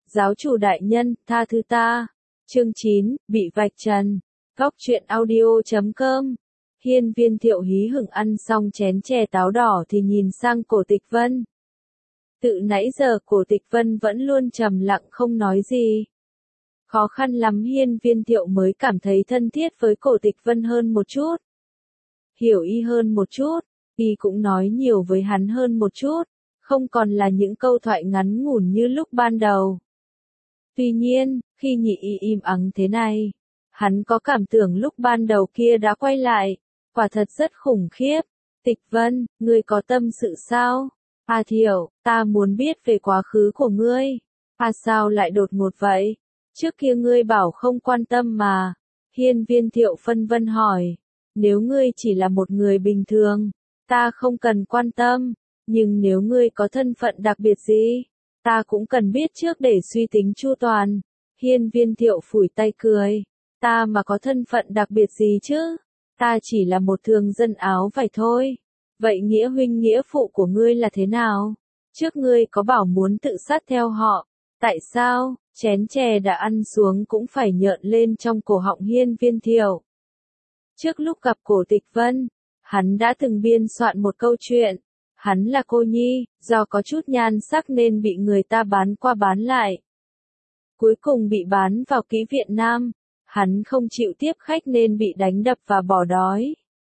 Giáo chủ đại nhân, tha thứ ta. Chương 9, bị vạch trần. Góc truyện audio.com. Hiên Viên Thiệu hí hửng ăn xong chén chè táo đỏ thì nhìn sang Cổ Tịch Vân. Tự nãy giờ Cổ Tịch Vân vẫn luôn trầm lặng không nói gì. Khó khăn lắm Hiên Viên Thiệu mới cảm thấy thân thiết với Cổ Tịch Vân hơn một chút. Hiểu y hơn một chút, y cũng nói nhiều với hắn hơn một chút, không còn là những câu thoại ngắn ngủn như lúc ban đầu. Tuy nhiên, khi nhị y im ắng thế này, hắn có cảm tưởng lúc ban đầu kia đã quay lại, quả thật rất khủng khiếp. Tịch Vân, ngươi có tâm sự sao? Thiệu, ta muốn biết về quá khứ của ngươi. Sao lại đột ngột vậy? Trước kia ngươi bảo không quan tâm mà. Hiên Viên Thiệu phân vân hỏi. Nếu ngươi chỉ là một người bình thường, ta không cần quan tâm, nhưng nếu ngươi có thân phận đặc biệt gì, ta cũng cần biết trước để suy tính chu toàn. Hiên Viên Thiệu phủi tay cười. Ta mà có thân phận đặc biệt gì chứ? Ta chỉ là một thường dân áo vải thôi. Vậy nghĩa huynh nghĩa phụ của ngươi là thế nào? Trước ngươi có bảo muốn tự sát theo họ. Tại sao? Chén chè đã ăn xuống cũng phải nhợn lên trong cổ họng Hiên Viên Thiệu. Trước lúc gặp Cổ Tịch Vân, hắn đã từng biên soạn một câu chuyện. Hắn là cô nhi, do có chút nhan sắc nên bị người ta bán qua bán lại. Cuối cùng bị bán vào kỹ viện Nam. Hắn không chịu tiếp khách nên bị đánh đập và bỏ đói.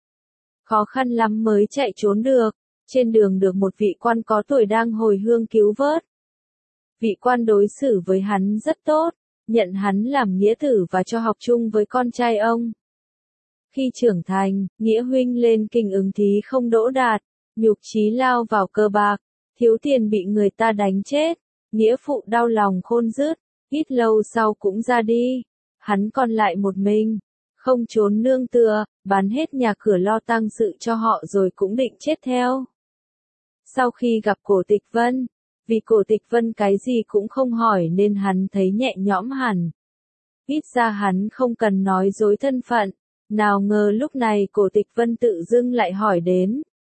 Khó khăn lắm mới chạy trốn được. Trên đường được một vị quan có tuổi đang hồi hương cứu vớt. Vị quan đối xử với hắn rất tốt, nhận hắn làm nghĩa tử và cho học chung với con trai ông. Khi trưởng thành, nghĩa huynh lên kinh ứng thí không đỗ đạt, nhục chí lao vào cờ bạc, thiếu tiền bị người ta đánh chết, nghĩa phụ đau lòng khôn dứt, ít lâu sau cũng ra đi. Hắn còn lại một mình, không trốn nương tựa, bán hết nhà cửa lo tang sự cho họ rồi cũng định chết theo. Sau khi gặp Cổ Tịch Vân, vì Cổ Tịch Vân cái gì cũng không hỏi nên hắn thấy nhẹ nhõm hẳn. Ít ra hắn không cần nói dối thân phận, nào ngờ lúc này Cổ Tịch Vân tự dưng lại hỏi đến.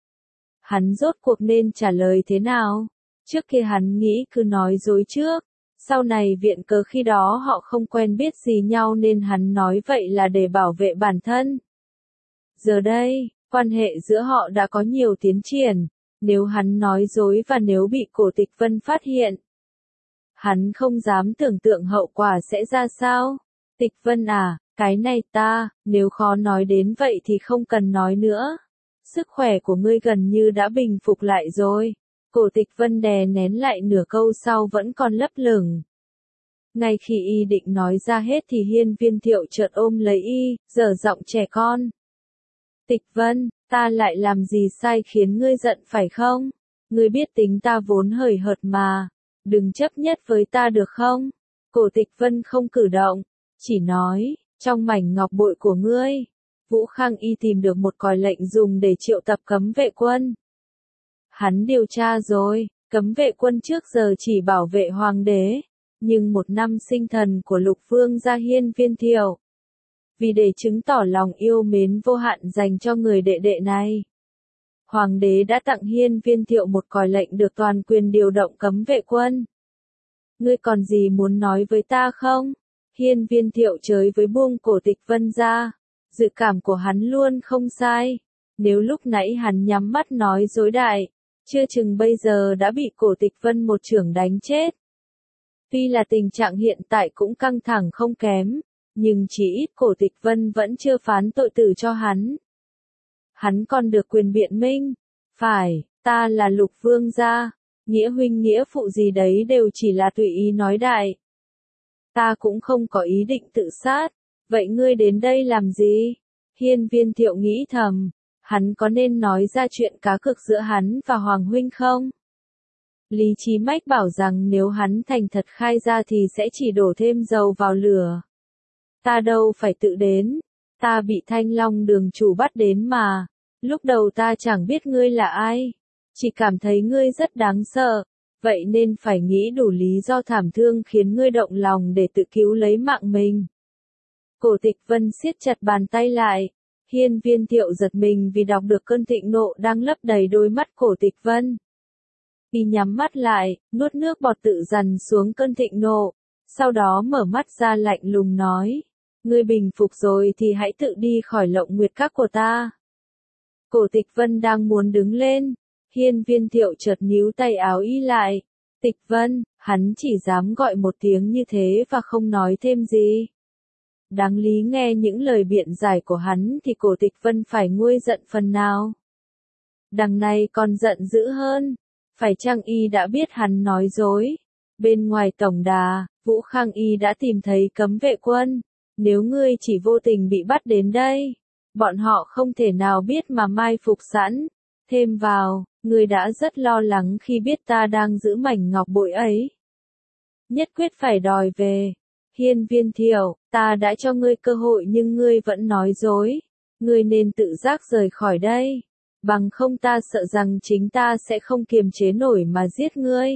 Hắn rốt cuộc nên trả lời thế nào? Trước kia hắn nghĩ cứ nói dối trước. Sau này viện cớ khi đó họ không quen biết gì nhau nên hắn nói vậy là để bảo vệ bản thân. Giờ đây, quan hệ giữa họ đã có nhiều tiến triển. Nếu hắn nói dối và nếu bị Cổ Tịch Vân phát hiện, hắn không dám tưởng tượng hậu quả sẽ ra sao. Tịch Vân à, cái này nếu khó nói đến vậy thì không cần nói nữa. Sức khỏe của ngươi gần như đã bình phục lại rồi. Cổ Tịch Vân đè nén lại nửa câu sau vẫn còn lấp lửng. Ngay khi y định nói ra hết thì Hiên Viên Thiệu chợt ôm lấy y, dở giọng trẻ con. Tịch Vân, ta lại làm gì sai khiến ngươi giận phải không? Ngươi biết tính ta vốn hời hợt mà, đừng chấp nhất với ta được không? Cổ Tịch Vân không cử động, chỉ nói, trong mảnh ngọc bội của ngươi, Vũ Khang y tìm được một còi lệnh dùng để triệu tập cấm vệ quân. Hắn điều tra rồi, cấm vệ quân trước giờ chỉ bảo vệ hoàng đế, nhưng một năm sinh thần của Lục Vương gia Hiên Viên Thiệu. Vì để chứng tỏ lòng yêu mến vô hạn dành cho người đệ đệ này, hoàng đế đã tặng Hiên Viên Thiệu một còi lệnh được toàn quyền điều động cấm vệ quân. Ngươi còn gì muốn nói với ta không? Hiên Viên Thiệu chới với buông Cổ Tịch Vân ra. Dự cảm của hắn luôn không sai. Nếu lúc nãy hắn nhắm mắt nói dối đại, chưa chừng bây giờ đã bị Cổ Tịch Vân một chưởng đánh chết. Tuy là tình trạng hiện tại cũng căng thẳng không kém, nhưng chỉ ít Cổ Tịch Vân vẫn chưa phán tội tử cho hắn. Hắn còn được quyền biện minh. Phải, ta là Lục Vương gia, nghĩa huynh nghĩa phụ gì đấy đều chỉ là tùy ý nói đại. Ta cũng không có ý định tự sát, vậy ngươi đến đây làm gì? Hiên Viên Thiệu nghĩ thầm, hắn có nên nói ra chuyện cá cược giữa hắn và Hoàng huynh không? Lý trí mách bảo rằng nếu hắn thành thật khai ra thì sẽ chỉ đổ thêm dầu vào lửa. Ta đâu phải tự đến, ta bị Thanh Long đường chủ bắt đến mà, lúc đầu ta chẳng biết ngươi là ai, chỉ cảm thấy ngươi rất đáng sợ, vậy nên phải nghĩ đủ lý do thảm thương khiến ngươi động lòng để tự cứu lấy mạng mình. Cổ Tịch Vân siết chặt bàn tay lại, Hiên Viên Thiệu giật mình vì đọc được cơn thịnh nộ đang lấp đầy đôi mắt Cổ Tịch Vân. Y nhắm mắt lại, nuốt nước bọt tự dằn xuống cơn thịnh nộ, sau đó mở mắt ra lạnh lùng nói, ngươi bình phục rồi thì hãy tự đi khỏi Lộng Nguyệt Các của ta. Cổ Tịch Vân đang muốn đứng lên, Hiên Viên Thiệu chợt níu tay áo Y lại. Tịch Vân, hắn chỉ dám gọi một tiếng như thế và không nói thêm gì. Đáng lý nghe những lời biện giải của hắn thì Cổ Tịch Vân phải nguôi giận phần nào. Đằng này còn giận dữ hơn, phải chăng Y đã biết hắn nói dối? Bên ngoài tổng đà, Vũ Khang Y đã tìm thấy cấm vệ quân, nếu ngươi chỉ vô tình bị bắt đến đây, bọn họ không thể nào biết mà mai phục sẵn. Thêm vào, ngươi đã rất lo lắng khi biết ta đang giữ mảnh ngọc bội ấy. Nhất quyết phải đòi về. Hiên Viên Thiệu, ta đã cho ngươi cơ hội nhưng ngươi vẫn nói dối. Ngươi nên tự giác rời khỏi đây. Bằng không ta sợ rằng chính ta sẽ không kiềm chế nổi mà giết ngươi.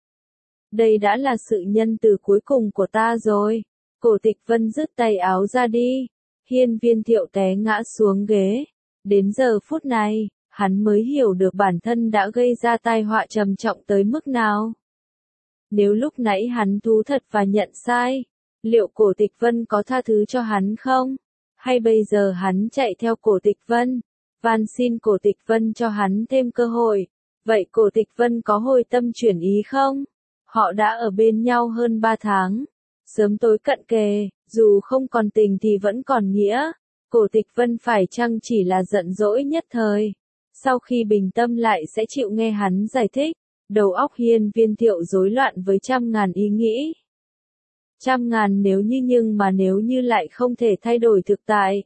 Đây đã là sự nhân từ cuối cùng của ta rồi. Cổ Tịch Vân dứt tay áo ra đi. Hiên Viên Thiệu té ngã xuống ghế. Đến giờ phút này, hắn mới hiểu được bản thân đã gây ra tai họa trầm trọng tới mức nào. Nếu lúc nãy hắn thú thật và nhận sai, liệu Cổ Tịch Vân có tha thứ cho hắn không? Hay bây giờ hắn chạy theo Cổ Tịch Vân, van xin Cổ Tịch Vân cho hắn thêm cơ hội, vậy Cổ Tịch Vân có hồi tâm chuyển ý không? Họ đã ở bên nhau hơn 3 tháng, sớm tối cận kề, dù không còn tình thì vẫn còn nghĩa. Cổ Tịch Vân phải chăng chỉ là giận dỗi nhất thời? Sau khi bình tâm lại sẽ chịu nghe hắn giải thích. Đầu óc Hiên Viên Thiệu rối loạn với trăm ngàn ý nghĩ. Trăm ngàn nếu như nhưng mà nếu như lại không thể thay đổi thực tại.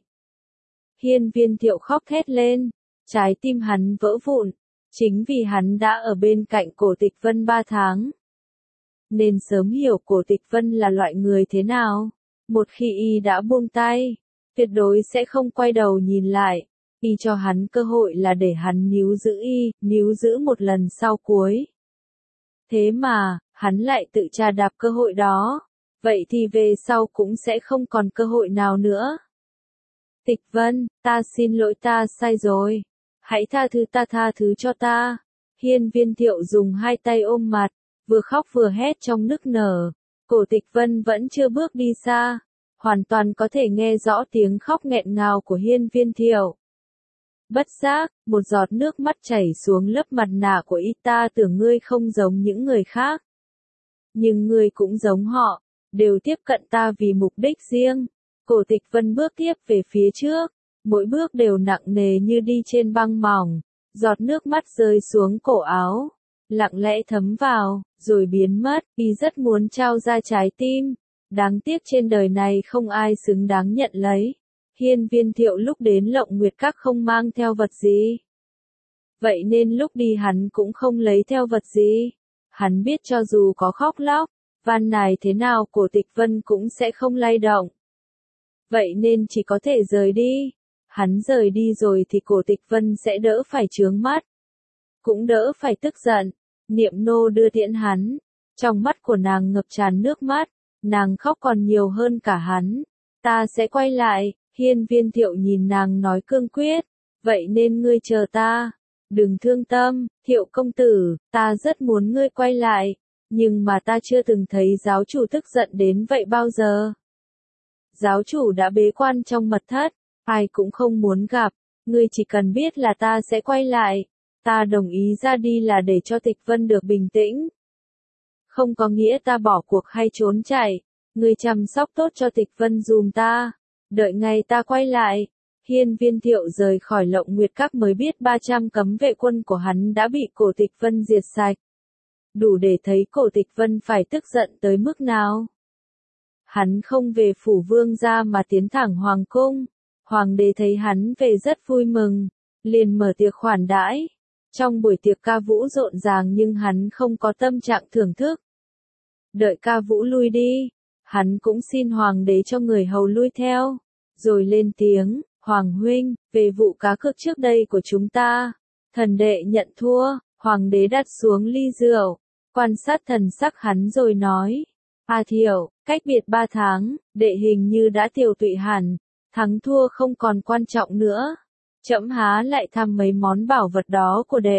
Hiên Viên Thiệu khóc thét lên, trái tim hắn vỡ vụn, chính vì hắn đã ở bên cạnh Cổ Tịch Vân 3 tháng. Nên sớm hiểu Cổ Tịch Vân là loại người thế nào. Một khi Y đã buông tay, tuyệt đối sẽ không quay đầu nhìn lại. Y cho hắn cơ hội là để hắn níu giữ Y, níu giữ một lần sau cuối. Thế mà, hắn lại tự trà đạp cơ hội đó. Vậy thì về sau cũng sẽ không còn cơ hội nào nữa. Tịch Vân, ta xin lỗi, ta sai rồi. Hãy tha thứ cho ta. Hiên Viên Thiệu dùng hai tay ôm mặt, vừa khóc vừa hét trong nức nở. Cổ Tịch Vân vẫn chưa bước đi xa, hoàn toàn có thể nghe rõ tiếng khóc nghẹn ngào của Hiên Viên Thiệu. Bất giác, một giọt nước mắt chảy xuống lớp mặt nạ của Y, ta tưởng ngươi không giống những người khác. Nhưng ngươi cũng giống họ, đều tiếp cận ta vì mục đích riêng. Cổ Tịch Vân bước tiếp về phía trước, mỗi bước đều nặng nề như đi trên băng mỏng, giọt nước mắt rơi xuống cổ áo, lặng lẽ thấm vào, rồi biến mất. Y rất muốn trao ra trái tim, đáng tiếc trên đời này không ai xứng đáng nhận lấy. Hiên Viên Thiệu lúc đến Lộng Nguyệt Các không mang theo vật gì. Vậy nên lúc đi hắn cũng không lấy theo vật gì. Hắn biết cho dù có khóc lóc, van nài thế nào Cổ Tịch Vân cũng sẽ không lay động. Vậy nên chỉ có thể rời đi. Hắn rời đi rồi thì Cổ Tịch Vân sẽ đỡ phải chướng mắt, cũng đỡ phải tức giận. Niệm nô đưa tiễn hắn, trong mắt của nàng ngập tràn nước mắt, nàng khóc còn nhiều hơn cả hắn. Ta sẽ quay lại. Hiên Viên Thiệu nhìn nàng nói cương quyết, vậy nên ngươi chờ ta, đừng thương tâm. Thiệu công tử, ta rất muốn ngươi quay lại, nhưng mà ta chưa từng thấy giáo chủ tức giận đến vậy bao giờ. Giáo chủ đã bế quan trong mật thất, ai cũng không muốn gặp, ngươi chỉ cần biết là ta sẽ quay lại, ta đồng ý ra đi là để cho Tịch Vân được bình tĩnh. Không có nghĩa ta bỏ cuộc hay trốn chạy, ngươi chăm sóc tốt cho Tịch Vân dùm ta. Đợi ngày ta quay lại. Hiên Viên Thiệu rời khỏi Lộng Nguyệt Các mới biết 300 cấm vệ quân của hắn đã bị Cổ Tịch Vân diệt sạch. Đủ để thấy Cổ Tịch Vân phải tức giận tới mức nào. Hắn không về phủ vương gia mà tiến thẳng hoàng cung. Hoàng đế thấy hắn về rất vui mừng, liền mở tiệc khoản đãi. Trong buổi tiệc ca vũ rộn ràng nhưng hắn không có tâm trạng thưởng thức. Đợi ca vũ lui đi, hắn cũng xin hoàng đế cho người hầu lui theo, rồi lên tiếng, Hoàng huynh, về vụ cá cược trước đây của chúng ta, thần đệ nhận thua. Hoàng đế đặt xuống ly rượu, quan sát thần sắc hắn rồi nói, Thiệu, cách biệt 3 tháng, đệ hình như đã tiều tụy hẳn, thắng thua không còn quan trọng nữa. Trẫm há lại thăm mấy món bảo vật đó của đệ,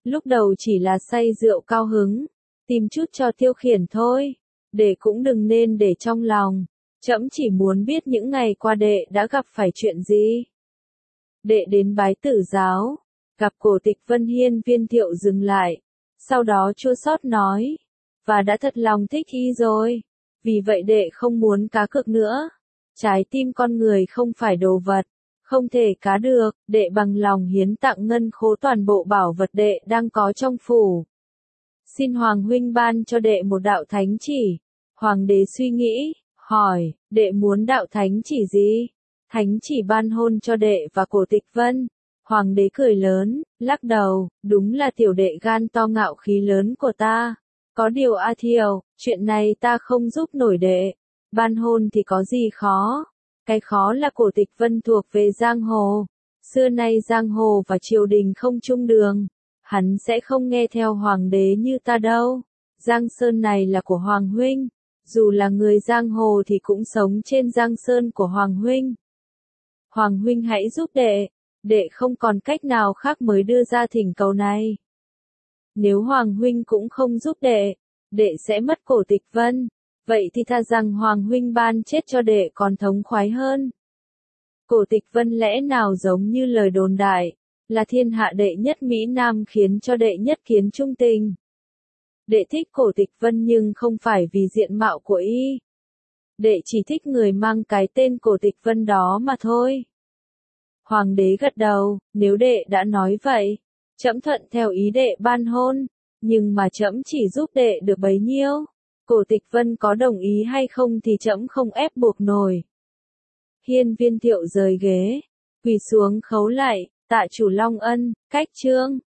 Lúc đầu chỉ là say rượu cao hứng, tìm chút cho tiêu khiển thôi, đệ cũng đừng nên để trong lòng, trẫm chỉ muốn biết những ngày qua đệ đã gặp phải chuyện gì. Đệ đến bái Tử giáo, gặp Cổ Tịch Vân. Hiên Viên Thiệu dừng lại, sau đó chua xót nói, và đã thật lòng thích y rồi, vì vậy đệ không muốn cá cược nữa. Trái tim con người không phải đồ vật, không thể cá được, đệ bằng lòng hiến tặng ngân khố toàn bộ bảo vật đệ đang có trong phủ. Xin Hoàng huynh ban cho đệ một đạo thánh chỉ. Hoàng đế suy nghĩ, hỏi, đệ muốn đạo thánh chỉ gì? Thánh chỉ ban hôn cho đệ và Cổ Tịch Vân. Hoàng đế cười lớn, lắc đầu, đúng là tiểu đệ gan to ngạo khí lớn của ta. Có điều A Thiều, chuyện này ta không giúp nổi đệ. Ban hôn thì có gì khó? Cái khó là Cổ Tịch Vân thuộc về giang hồ. Xưa nay giang hồ và triều đình không chung đường. Hắn sẽ không nghe theo hoàng đế như ta đâu. Giang sơn này là của Hoàng huynh. Dù là người giang hồ thì cũng sống trên giang sơn của Hoàng huynh. Hoàng huynh hãy giúp đệ. Đệ không còn cách nào khác mới đưa ra thỉnh cầu này. Nếu Hoàng huynh cũng không giúp đệ, đệ sẽ mất Cổ Tịch Vân. Vậy thì tha rằng Hoàng huynh ban chết cho đệ còn thống khoái hơn. Cổ Tịch Vân lẽ nào giống như lời đồn đại, là thiên hạ đệ nhất Mỹ Nam khiến cho đệ nhất kiến trung tình. Đệ thích Cổ Tịch Vân nhưng không phải vì diện mạo của y. Đệ chỉ thích người mang cái tên Cổ Tịch Vân đó mà thôi. Hoàng đế gật đầu, nếu đệ đã nói vậy, trẫm thuận theo ý đệ ban hôn, nhưng mà trẫm chỉ giúp đệ được bấy nhiêu. Cổ Tịch Vân có đồng ý hay không thì trẫm không ép buộc nổi. Hiên Viên Thiệu rời ghế, quỳ xuống khấu lạy, tạ chủ Long ân, cách chương.